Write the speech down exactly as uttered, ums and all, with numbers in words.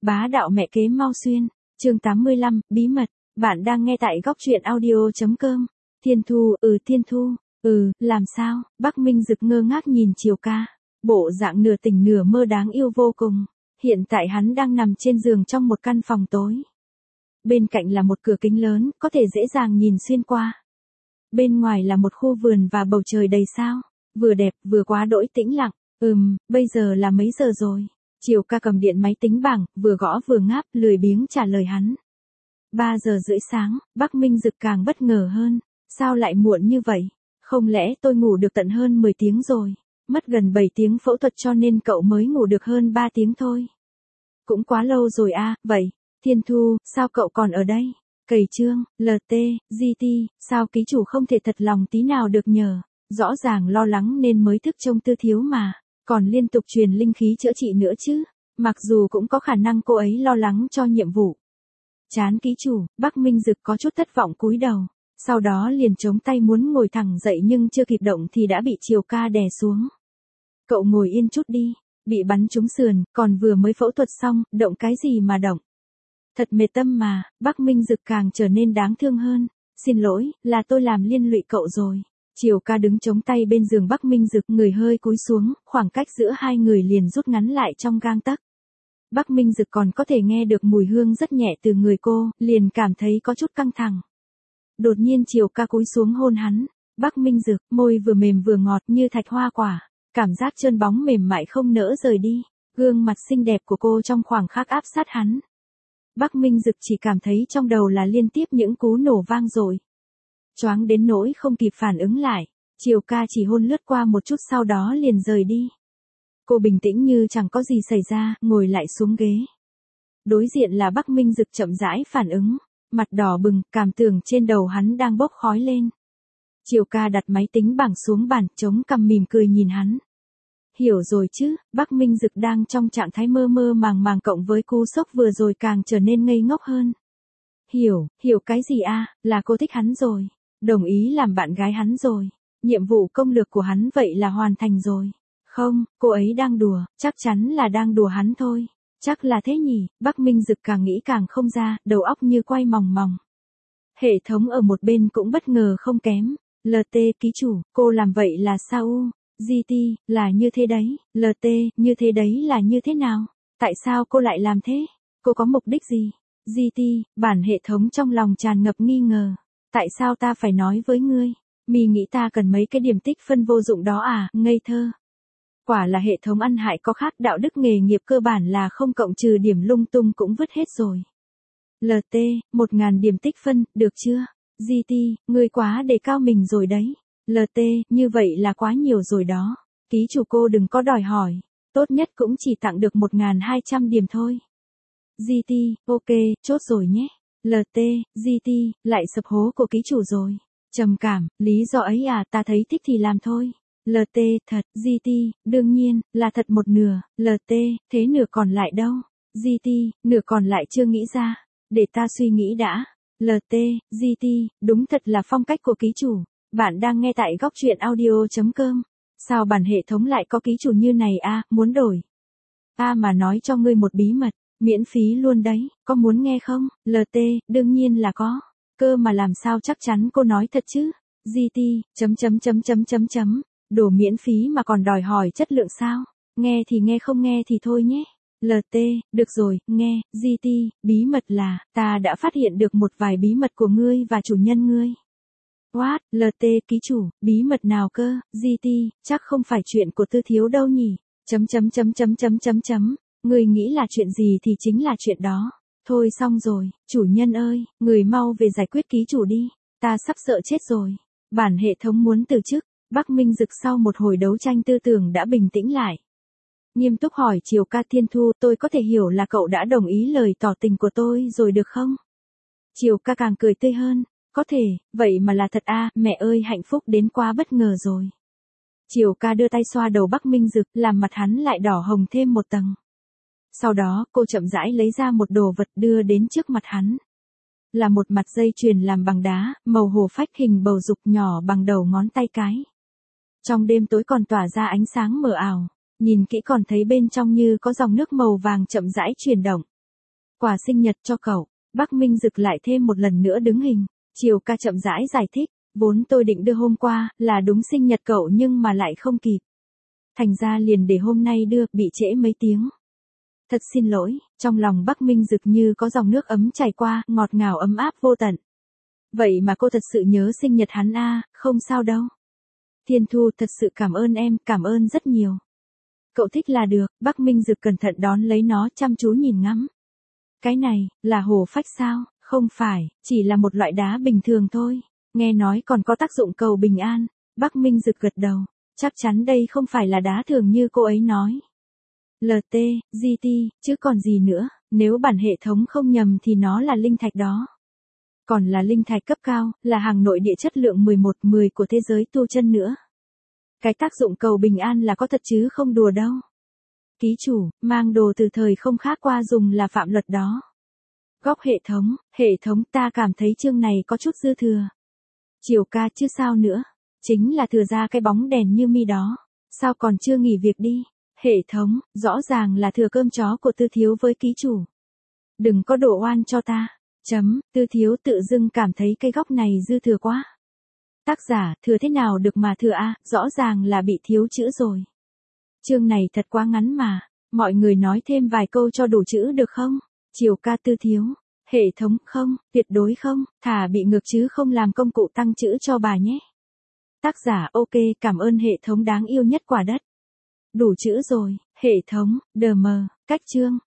Bá đạo mẹ kế mau xuyên, chương tám mươi lăm, bí mật, bạn đang nghe tại góc truyện audio.com. Thiên Thu, ừ Thiên Thu, ừ, làm sao, Bắc Minh Dực ngơ ngác nhìn Triều Ca, bộ dạng nửa tỉnh nửa mơ đáng yêu vô cùng, hiện tại hắn đang nằm trên giường trong một căn phòng tối. Bên cạnh là một cửa kính lớn, có thể dễ dàng nhìn xuyên qua. Bên ngoài là một khu vườn và bầu trời đầy sao, vừa đẹp vừa quá đỗi tĩnh lặng, ừm, bây giờ là mấy giờ rồi? Triều Ca cầm điện máy tính bảng, vừa gõ vừa ngáp, lười biếng trả lời hắn. ba giờ rưỡi sáng, Bắc Minh Dực càng bất ngờ hơn, sao lại muộn như vậy? Không lẽ tôi ngủ được tận hơn mười tiếng rồi? Mất gần bảy tiếng phẫu thuật cho nên cậu mới ngủ được hơn ba tiếng thôi. Cũng quá lâu rồi à, vậy, Thiên Thu, sao cậu còn ở đây? Cầy Trương, lờ tê, giê tê, sao ký chủ không thể thật lòng tí nào được nhờ? Rõ ràng lo lắng nên mới thức trông tư thiếu mà, còn liên tục truyền linh khí chữa trị nữa chứ, mặc dù cũng có khả năng cô ấy lo lắng cho nhiệm vụ. Chán ký chủ, Bắc Minh Dực có chút thất vọng cúi đầu, sau đó liền chống tay muốn ngồi thẳng dậy nhưng chưa kịp động thì đã bị Triều Ca đè xuống. Cậu ngồi yên chút đi, bị bắn trúng sườn, còn vừa mới phẫu thuật xong, động cái gì mà động. Thật mệt tâm mà, Bắc Minh Dực càng trở nên đáng thương hơn. Xin lỗi, là tôi làm liên lụy cậu rồi. Triều Ca đứng chống tay bên giường Bắc Minh Dực, người hơi cúi xuống, khoảng cách giữa hai người liền rút ngắn lại trong gang tấc. Bắc Minh Dực còn có thể nghe được mùi hương rất nhẹ từ người cô, liền cảm thấy có chút căng thẳng. Đột nhiên Triều Ca cúi xuống hôn hắn. Bắc Minh Dực, môi vừa mềm vừa ngọt như thạch hoa quả, cảm giác trơn bóng mềm mại không nỡ rời đi. Gương mặt xinh đẹp của cô trong khoảng khắc áp sát hắn. Bắc Minh Dực chỉ cảm thấy trong đầu là liên tiếp những cú nổ vang rồi. Choáng đến nỗi không kịp phản ứng lại, Triều Ca chỉ hôn lướt qua một chút sau đó liền rời đi. Cô bình tĩnh như chẳng có gì xảy ra, ngồi lại xuống ghế. Đối diện là Bắc Minh Dực chậm rãi phản ứng, mặt đỏ bừng, cảm tưởng trên đầu hắn đang bốc khói lên. Triều Ca đặt máy tính bảng xuống bàn, chống cằm mỉm cười nhìn hắn. Hiểu rồi chứ, Bắc Minh Dực đang trong trạng thái mơ mơ màng màng cộng với cú sốc vừa rồi càng trở nên ngây ngốc hơn. Hiểu, hiểu cái gì a? Là cô thích hắn rồi, đồng ý làm bạn gái hắn rồi, nhiệm vụ công lược của hắn vậy là hoàn thành rồi. Không, cô ấy đang đùa, chắc chắn là đang đùa hắn thôi. Chắc là thế nhỉ, Bắc Minh Dực càng nghĩ càng không ra, đầu óc như quay mòng mòng. Hệ thống ở một bên cũng bất ngờ không kém. lờ tê ký chủ, cô làm vậy là sao u? giê tê, là như thế đấy, lờ tê, như thế đấy là như thế nào? Tại sao cô lại làm thế? Cô có mục đích gì? giê tê, bản hệ thống trong lòng tràn ngập nghi ngờ. Tại sao ta phải nói với ngươi? Mì nghĩ ta cần mấy cái điểm tích phân vô dụng đó à, ngây thơ. Quả là hệ thống ăn hại có khác, đạo đức nghề nghiệp cơ bản là không cộng trừ điểm lung tung cũng vứt hết rồi. lờ tê, một ngàn điểm tích phân, được chưa? giê tê, ngươi quá đề cao mình rồi đấy. lờ tê, như vậy là quá nhiều rồi đó. Ký chủ cô đừng có đòi hỏi, tốt nhất cũng chỉ tặng được một nghìn hai trăm điểm thôi. giê tê, ok, chốt rồi nhé. lờ tê, giê tê, lại sập hố của ký chủ rồi. Trầm cảm, lý do ấy à, ta thấy thích thì làm thôi. lờ tê, thật, giê tê, đương nhiên, là thật một nửa, lờ tê, thế nửa còn lại đâu? giê tê, nửa còn lại chưa nghĩ ra, để ta suy nghĩ đã. lờ tê, giê tê, đúng thật là phong cách của ký chủ. Bạn đang nghe tại góc truyện audio.com. Sao bản hệ thống lại có ký chủ như này a, à, muốn đổi? A à mà nói cho ngươi một bí mật, miễn phí luôn đấy, có muốn nghe không? lờ tê, đương nhiên là có. Cơ mà làm sao chắc chắn cô nói thật chứ? giê tê, chấm chấm chấm chấm chấm chấm, đồ miễn phí mà còn đòi hỏi chất lượng sao? Nghe thì nghe không nghe thì thôi nhé. lờ tê, được rồi, nghe, giê tê, bí mật là, ta đã phát hiện được một vài bí mật của ngươi và chủ nhân ngươi. What, lờ tê ký chủ, bí mật nào cơ? giê tê, chắc không phải chuyện của tư thiếu đâu nhỉ? Chấm chấm chấm chấm chấm chấm chấm, người nghĩ là chuyện gì thì chính là chuyện đó. Thôi xong rồi, chủ nhân ơi, người mau về giải quyết ký chủ đi, ta sắp sợ chết rồi. Bản hệ thống muốn từ chức. Bắc Minh Dực sau một hồi đấu tranh tư tưởng đã bình tĩnh lại. Nghiêm túc hỏi Triều Ca, Thiên Thu, tôi có thể hiểu là cậu đã đồng ý lời tỏ tình của tôi rồi được không? Triều Ca càng cười tươi hơn. Có thể, vậy mà là thật a, à, mẹ ơi hạnh phúc đến quá bất ngờ rồi. Triều Ca đưa tay xoa đầu Bắc Minh Dực, làm mặt hắn lại đỏ hồng thêm một tầng. Sau đó, cô chậm rãi lấy ra một đồ vật đưa đến trước mặt hắn. Là một mặt dây chuyền làm bằng đá, màu hồ phách hình bầu dục nhỏ bằng đầu ngón tay cái. Trong đêm tối còn tỏa ra ánh sáng mờ ảo, nhìn kỹ còn thấy bên trong như có dòng nước màu vàng chậm rãi chuyển động. Quà sinh nhật cho cậu. Bắc Minh Dực lại thêm một lần nữa đứng hình. Chiều ca chậm rãi giải thích. Vốn tôi định đưa hôm qua, là đúng sinh nhật cậu nhưng mà lại không kịp. Thành ra liền để hôm nay đưa, bị trễ mấy tiếng. Thật xin lỗi, trong lòng Bắc Minh Dực như có dòng nước ấm chảy qua, ngọt ngào ấm áp vô tận. Vậy mà cô thật sự nhớ sinh nhật hắn a, không sao đâu. Thiên Thu thật sự cảm ơn em, cảm ơn rất nhiều. Cậu thích là được, Bắc Minh Dực cẩn thận đón lấy nó chăm chú nhìn ngắm. Cái này, là hồ phách sao? Không phải, chỉ là một loại đá bình thường thôi. Nghe nói còn có tác dụng cầu bình an. Bắc Minh Dực gật đầu. Chắc chắn đây không phải là đá thường như cô ấy nói. lờ tê, giê tê, chứ còn gì nữa, nếu bản hệ thống không nhầm thì nó là linh thạch đó. Còn là linh thạch cấp cao, là hàng nội địa chất lượng mười một mười của thế giới tu chân nữa. Cái tác dụng cầu bình an là có thật chứ không đùa đâu. Ký chủ, mang đồ từ thời không khác qua dùng là phạm luật đó. Góc hệ thống, hệ thống ta cảm thấy chương này có chút dư thừa. Chiều ca chứ sao nữa, chính là thừa ra cái bóng đèn như mi đó, sao còn chưa nghỉ việc đi. Hệ thống, rõ ràng là thừa cơm chó của Tư Thiếu với ký chủ. Đừng có đổ oan cho ta. Chấm, Tư Thiếu tự dưng cảm thấy cái góc này dư thừa quá. Tác giả, thừa thế nào được mà thừa a, rõ ràng là bị thiếu chữ rồi. Chương này thật quá ngắn mà, mọi người nói thêm vài câu cho đủ chữ được không? Chiều ca Tư Thiếu, hệ thống không, tuyệt đối không, thà bị ngược chứ không làm công cụ tăng chữ cho bà nhé. Tác giả ok, cảm ơn hệ thống đáng yêu nhất quả đất. Đủ chữ rồi, hệ thống, đờ mờ, cách chương.